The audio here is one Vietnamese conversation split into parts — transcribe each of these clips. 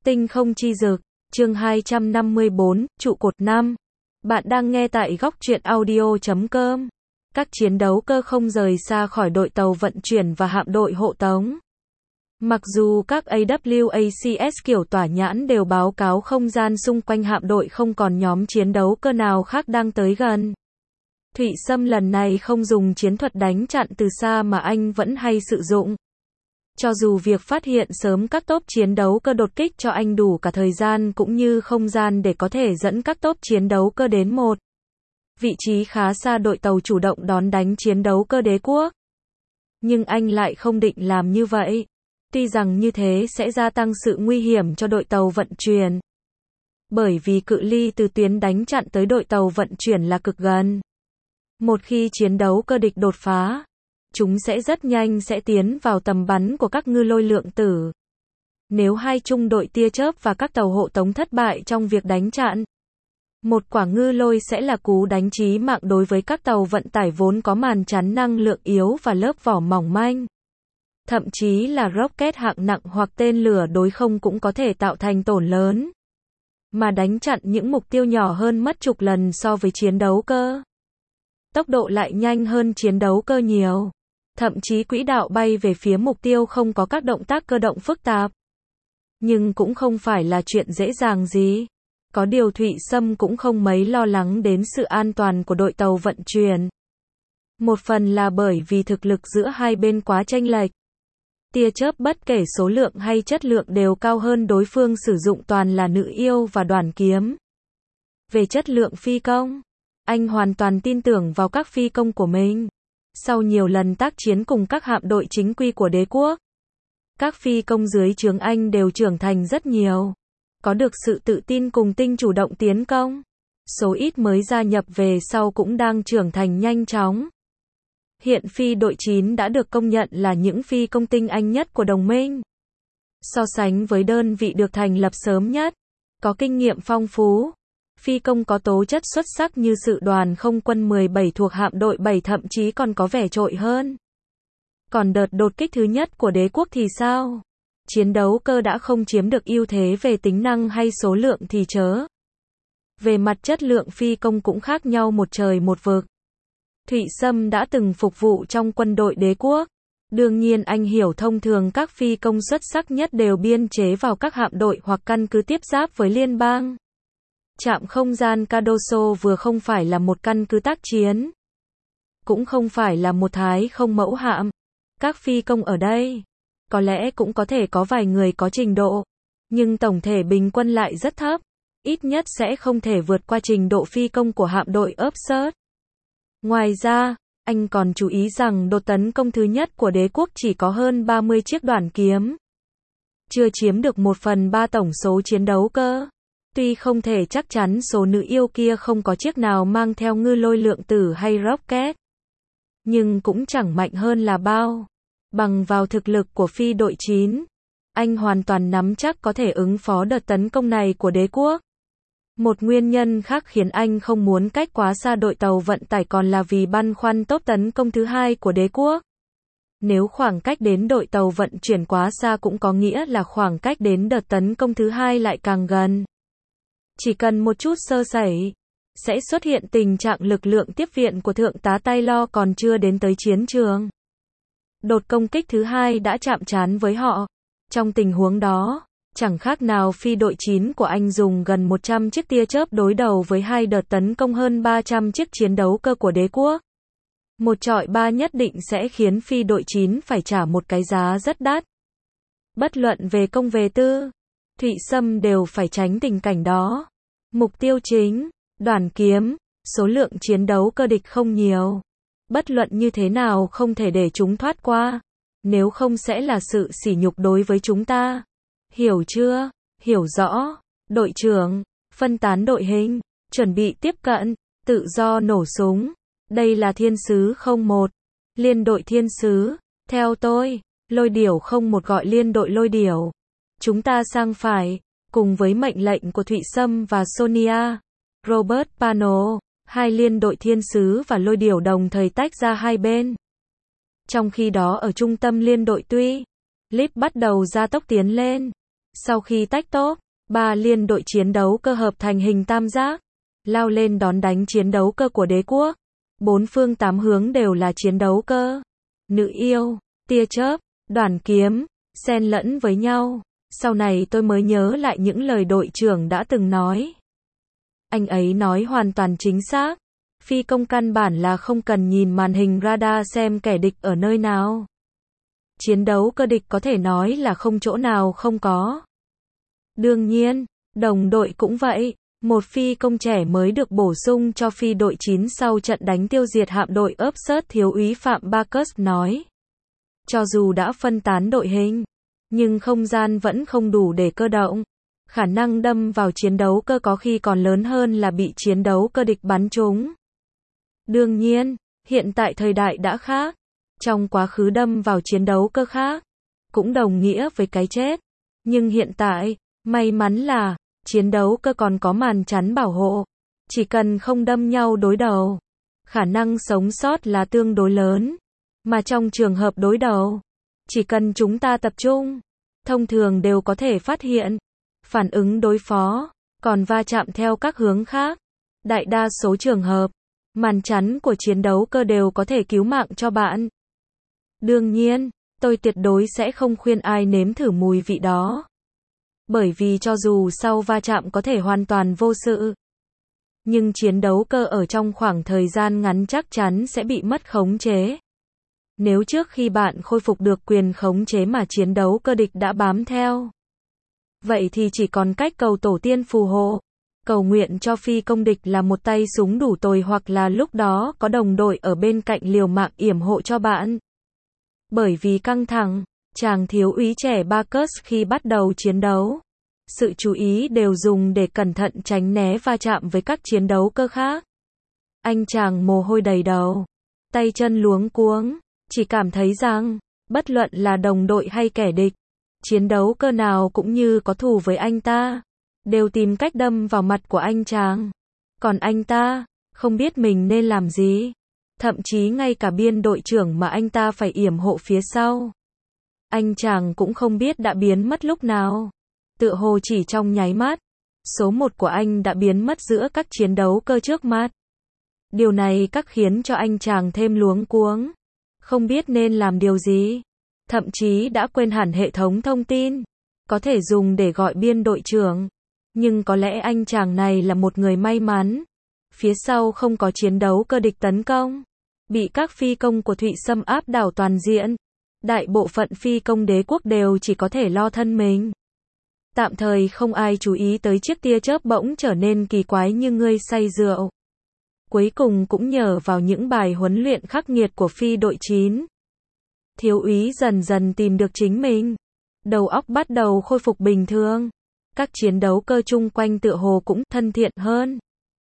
Tinh không chi dực, chương 254, trụ cột 5. Bạn đang nghe tại góc truyện audio.com. Các chiến đấu cơ không rời xa khỏi đội tàu vận chuyển và hạm đội hộ tống. Mặc dù các AWACS kiểu tỏa nhãn đều báo cáo không gian xung quanh hạm đội không còn nhóm chiến đấu cơ nào khác đang tới gần. Thụy Sâm lần này không dùng chiến thuật đánh chặn từ xa mà anh vẫn hay sử dụng. Cho dù việc phát hiện sớm các tốp chiến đấu cơ đột kích cho anh đủ cả thời gian cũng như không gian để có thể dẫn các tốp chiến đấu cơ đến một vị trí khá xa đội tàu chủ động đón đánh chiến đấu cơ đế quốc. Nhưng anh lại không định làm như vậy. Tuy rằng như thế sẽ gia tăng sự nguy hiểm cho đội tàu vận chuyển. Bởi vì cự ly từ tuyến đánh chặn tới đội tàu vận chuyển là cực gần. Một khi chiến đấu cơ địch đột phá, chúng sẽ rất nhanh sẽ tiến vào tầm bắn của các ngư lôi lượng tử. Nếu hai trung đội tia chớp và các tàu hộ tống thất bại trong việc đánh chặn, một quả ngư lôi sẽ là cú đánh chí mạng đối với các tàu vận tải vốn có màn chắn năng lượng yếu và lớp vỏ mỏng manh. Thậm chí là rocket hạng nặng hoặc tên lửa đối không cũng có thể tạo thành tổn lớn. Mà đánh chặn những mục tiêu nhỏ hơn mất chục lần so với chiến đấu cơ. Tốc độ lại nhanh hơn chiến đấu cơ nhiều. Thậm chí quỹ đạo bay về phía mục tiêu không có các động tác cơ động phức tạp. Nhưng cũng không phải là chuyện dễ dàng gì. Có điều Thụy Sâm cũng không mấy lo lắng đến sự an toàn của đội tàu vận chuyển. Một phần là bởi vì thực lực giữa hai bên quá chênh lệch. Tia chớp bất kể số lượng hay chất lượng đều cao hơn đối phương, sử dụng toàn là nữ yêu và đoàn kiếm. Về chất lượng phi công, anh hoàn toàn tin tưởng vào các phi công của mình. Sau nhiều lần tác chiến cùng các hạm đội chính quy của đế quốc, các phi công dưới trướng anh đều trưởng thành rất nhiều. Có được sự tự tin cùng tinh chủ động tiến công. Số ít mới gia nhập về sau cũng đang trưởng thành nhanh chóng. Hiện phi đội 9 đã được công nhận là những phi công tinh anh nhất của đồng minh. So sánh với đơn vị được thành lập sớm nhất, có kinh nghiệm phong phú, phi công có tố chất xuất sắc như sự đoàn không quân 17 thuộc hạm đội 7 thậm chí còn có vẻ trội hơn. Còn đợt đột kích thứ nhất của đế quốc thì sao? Chiến đấu cơ đã không chiếm được ưu thế về tính năng hay số lượng thì chớ. Về mặt chất lượng phi công cũng khác nhau một trời một vực. Thụy Sâm đã từng phục vụ trong quân đội đế quốc. Đương nhiên anh hiểu thông thường các phi công xuất sắc nhất đều biên chế vào các hạm đội hoặc căn cứ tiếp giáp với liên bang. Trạm không gian Cardoso vừa không phải là một căn cứ tác chiến, cũng không phải là một thái không mẫu hạm. Các phi công ở đây, có lẽ cũng có thể có vài người có trình độ, nhưng tổng thể bình quân lại rất thấp. Ít nhất sẽ không thể vượt qua trình độ phi công của hạm đội Upshurt. Ngoài ra, anh còn chú ý rằng đợt tấn công thứ nhất của đế quốc chỉ có hơn 30 chiếc đoàn kiếm. Chưa chiếm được 1/3 tổng số chiến đấu cơ. Tuy không thể chắc chắn số nữ yêu kia không có chiếc nào mang theo ngư lôi lượng tử hay rocket. Nhưng cũng chẳng mạnh hơn là bao. Bằng vào thực lực của phi đội 9, anh hoàn toàn nắm chắc có thể ứng phó đợt tấn công này của đế quốc. Một nguyên nhân khác khiến anh không muốn cách quá xa đội tàu vận tải còn là vì băn khoăn tốp tấn công thứ hai của đế quốc. Nếu khoảng cách đến đội tàu vận chuyển quá xa cũng có nghĩa là khoảng cách đến đợt tấn công thứ hai lại càng gần. Chỉ cần một chút sơ sẩy, sẽ xuất hiện tình trạng lực lượng tiếp viện của thượng tá Taylor còn chưa đến tới chiến trường. Đợt công kích thứ hai đã chạm trán với họ. Trong tình huống đó, chẳng khác nào phi đội 9 của anh dùng gần 100 chiếc tia chớp đối đầu với hai đợt tấn công hơn 300 chiếc chiến đấu cơ của đế quốc. Một chọi ba nhất định sẽ khiến phi đội 9 phải trả một cái giá rất đắt. Bất luận về công về tư, Thụy Sâm đều phải tránh tình cảnh đó. Mục tiêu chính, đoàn kiếm, số lượng chiến đấu cơ địch không nhiều. Bất luận như thế nào không thể để chúng thoát qua. Nếu không sẽ là sự sỉ nhục đối với chúng ta. Hiểu chưa? Hiểu rõ. Đội trưởng, phân tán đội hình, chuẩn bị tiếp cận, tự do nổ súng. Đây là Thiên sứ 01. Liên đội Thiên sứ, theo tôi, Lôi điểu 01 gọi liên đội Lôi điểu. Chúng ta sang phải, cùng với mệnh lệnh của Thụy Sâm và Sonia, Robert Pano, hai liên đội Thiên sứ và Lôi điểu đồng thời tách ra hai bên. Trong khi đó ở trung tâm liên đội Tuy, Lip bắt đầu gia tốc tiến lên. Sau khi tách top, 3 liên đội chiến đấu cơ hợp thành hình tam giác, lao lên đón đánh chiến đấu cơ của đế quốc. 4 phương 8 hướng đều là chiến đấu cơ. Nữ yêu, tia chớp, đoàn kiếm, xen lẫn với nhau. Sau này tôi mới nhớ lại những lời đội trưởng đã từng nói. Anh ấy nói hoàn toàn chính xác. Phi công căn bản là không cần nhìn màn hình radar xem kẻ địch ở nơi nào. Chiến đấu cơ địch có thể nói là không chỗ nào không có. Đương nhiên, đồng đội cũng vậy. Một phi công trẻ mới được bổ sung cho phi đội 9 sau trận đánh tiêu diệt hạm đội Upshurt, thiếu úy Phạm Bacchus nói. Cho dù đã phân tán đội hình, nhưng không gian vẫn không đủ để cơ động. Khả năng đâm vào chiến đấu cơ có khi còn lớn hơn là bị chiến đấu cơ địch bắn trúng. Đương nhiên, hiện tại thời đại đã khác. Trong quá khứ đâm vào chiến đấu cơ khác, cũng đồng nghĩa với cái chết. Nhưng hiện tại, may mắn là, chiến đấu cơ còn có màn chắn bảo hộ. Chỉ cần không đâm nhau đối đầu, khả năng sống sót là tương đối lớn. Mà trong trường hợp đối đầu, chỉ cần chúng ta tập trung, thông thường đều có thể phát hiện, phản ứng đối phó, còn va chạm theo các hướng khác. Đại đa số trường hợp, màn chắn của chiến đấu cơ đều có thể cứu mạng cho bạn. Đương nhiên, tôi tuyệt đối sẽ không khuyên ai nếm thử mùi vị đó. Bởi vì cho dù sau va chạm có thể hoàn toàn vô sự, nhưng chiến đấu cơ ở trong khoảng thời gian ngắn chắc chắn sẽ bị mất khống chế. Nếu trước khi bạn khôi phục được quyền khống chế mà chiến đấu cơ địch đã bám theo, vậy thì chỉ còn cách cầu tổ tiên phù hộ, cầu nguyện cho phi công địch là một tay súng đủ tồi hoặc là lúc đó có đồng đội ở bên cạnh liều mạng yểm hộ cho bạn. Bởi vì căng thẳng, chàng thiếu úy trẻ Bacchus khi bắt đầu chiến đấu, sự chú ý đều dùng để cẩn thận tránh né va chạm với các chiến đấu cơ khác. Anh chàng mồ hôi đầy đầu, tay chân luống cuống, chỉ cảm thấy rằng, bất luận là đồng đội hay kẻ địch, chiến đấu cơ nào cũng như có thù với anh ta, đều tìm cách đâm vào mặt của anh chàng. Còn anh ta, không biết mình nên làm gì. Thậm chí ngay cả biên đội trưởng mà anh ta phải yểm hộ phía sau, anh chàng cũng không biết đã biến mất lúc nào. Tựa hồ chỉ trong nháy mắt, số 1 của anh đã biến mất giữa các chiến đấu cơ trước mắt. Điều này khiến cho anh chàng thêm luống cuống, không biết nên làm điều gì. Thậm chí đã quên hẳn hệ thống thông tin, có thể dùng để gọi biên đội trưởng. Nhưng có lẽ anh chàng này là một người may mắn. Phía sau không có chiến đấu cơ địch tấn công, bị các phi công của Thụy Xâm áp đảo toàn diện. Đại bộ phận phi công đế quốc đều chỉ có thể lo thân mình. Tạm thời không ai chú ý tới chiếc tia chớp bỗng trở nên kỳ quái như người say rượu. Cuối cùng cũng nhờ vào những bài huấn luyện khắc nghiệt của phi đội 9. Thiếu úy dần dần tìm được chính mình. Đầu óc bắt đầu khôi phục bình thường. Các chiến đấu cơ chung quanh tựa hồ cũng thân thiện hơn.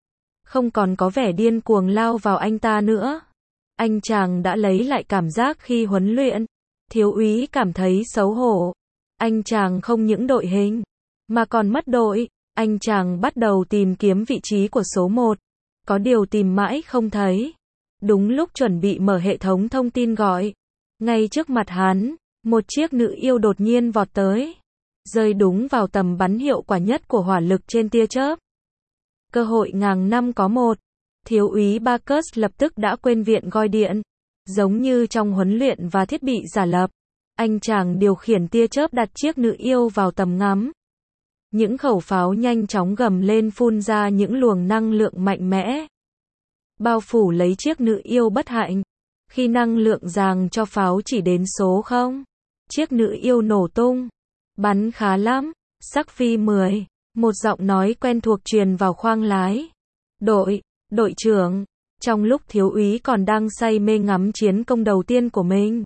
Không còn có vẻ điên cuồng lao vào anh ta nữa. Anh chàng đã lấy lại cảm giác khi huấn luyện. Thiếu úy cảm thấy xấu hổ. Anh chàng không những đội hình, mà còn mất đội. Anh chàng bắt đầu tìm kiếm vị trí của số 1. Có điều tìm mãi không thấy. Đúng lúc chuẩn bị mở hệ thống thông tin gọi, ngay trước mặt hắn, một chiếc nữ yêu đột nhiên vọt tới, rơi đúng vào tầm bắn hiệu quả nhất của hỏa lực trên tia chớp. Cơ hội ngàn năm có một. Thiếu úy Bacchus lập tức đã quên viện gọi điện. Giống như trong huấn luyện và thiết bị giả lập, anh chàng điều khiển tia chớp đặt chiếc nữ yêu vào tầm ngắm. Những khẩu pháo nhanh chóng gầm lên phun ra những luồng năng lượng mạnh mẽ, bao phủ lấy chiếc nữ yêu bất hạnh. Khi năng lượng giàng cho pháo chỉ đến số 0, chiếc nữ yêu nổ tung. Bắn khá lắm, sắc phi 10. Một giọng nói quen thuộc truyền vào khoang lái. Đội trưởng. Trong lúc thiếu úy còn đang say mê ngắm chiến công đầu tiên của mình,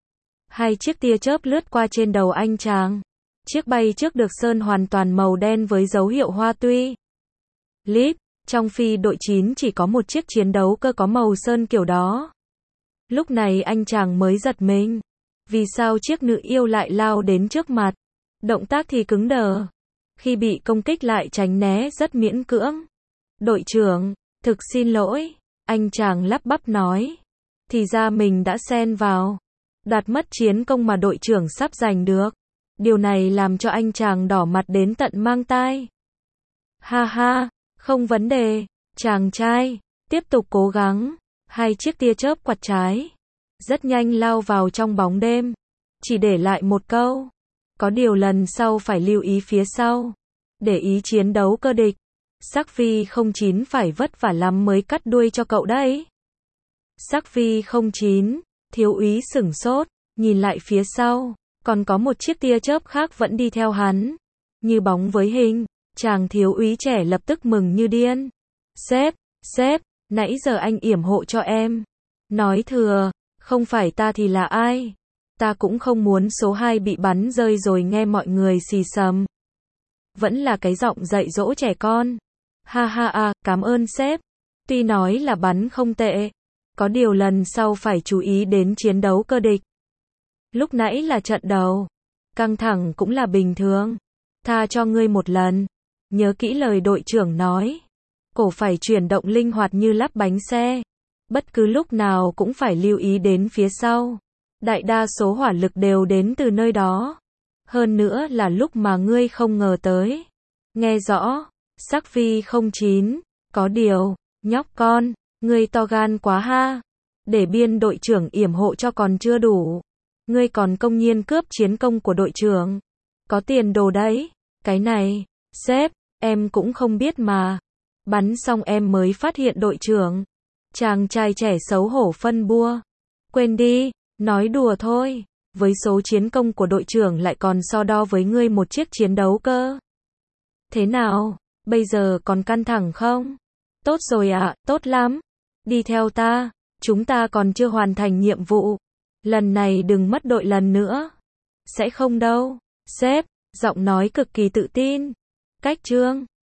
2 chiếc tia chớp lướt qua trên đầu anh chàng. Chiếc bay trước được sơn hoàn toàn màu đen với dấu hiệu hoa tuy. Líp, trong phi đội 9 chỉ có một chiếc chiến đấu cơ có màu sơn kiểu đó. Lúc này anh chàng mới giật mình. Vì sao chiếc nữ yêu lại lao đến trước mặt? Động tác thì cứng đờ. Khi bị công kích lại tránh né rất miễn cưỡng. Đội trưởng, thực xin lỗi. Anh chàng lắp bắp nói. Thì ra mình đã xen vào. Đoạt mất chiến công mà đội trưởng sắp giành được. Điều này làm cho anh chàng đỏ mặt đến tận mang tai. Ha ha, không vấn đề, chàng trai, tiếp tục cố gắng. Hai chiếc tia chớp quặt trái, rất nhanh lao vào trong bóng đêm, chỉ để lại một câu. Có điều lần sau phải lưu ý phía sau, để ý chiến đấu cơ địch. Sắc Vi-09 phải vất vả lắm mới cắt đuôi cho cậu đấy. Sắc Vi-09, thiếu úy sửng sốt, nhìn lại phía sau, còn có một chiếc tia chớp khác vẫn đi theo hắn, như bóng với hình. Chàng thiếu úy trẻ lập tức mừng như điên. Sếp, nãy giờ anh yểm hộ cho em. Nói thừa, không phải ta thì là ai? Ta cũng không muốn số 2 bị bắn rơi rồi nghe mọi người xì xầm. Vẫn là cái giọng dạy dỗ trẻ con. Ha ha à, cảm ơn sếp. Tuy nói là bắn không tệ, có điều lần sau phải chú ý đến chiến đấu cơ địch. Lúc nãy là trận đầu, căng thẳng cũng là bình thường. Tha cho ngươi một lần. Nhớ kỹ lời đội trưởng nói. Cổ phải chuyển động linh hoạt như lắp bánh xe. Bất cứ lúc nào cũng phải lưu ý đến phía sau. Đại đa số hỏa lực đều đến từ nơi đó. Hơn nữa là lúc mà ngươi không ngờ tới. Nghe rõ, Sắc Vi-09, có điều, nhóc con, ngươi to gan quá ha. Để biên đội trưởng yểm hộ cho còn chưa đủ. Ngươi còn công nhiên cướp chiến công của đội trưởng. Có tiền đồ đấy. Cái này, sếp, em cũng không biết mà. Bắn xong em mới phát hiện đội trưởng. Chàng trai trẻ xấu hổ phân bua. Quên đi, nói đùa thôi. Với số chiến công của đội trưởng lại còn so đo với ngươi một chiếc chiến đấu cơ. Thế nào, bây giờ còn căng thẳng không? Tốt rồi ạ, tốt lắm. Đi theo ta, chúng ta còn chưa hoàn thành nhiệm vụ. Lần này đừng mất đội lần nữa. Sẽ không đâu, sếp, giọng nói cực kỳ tự tin. Cách chương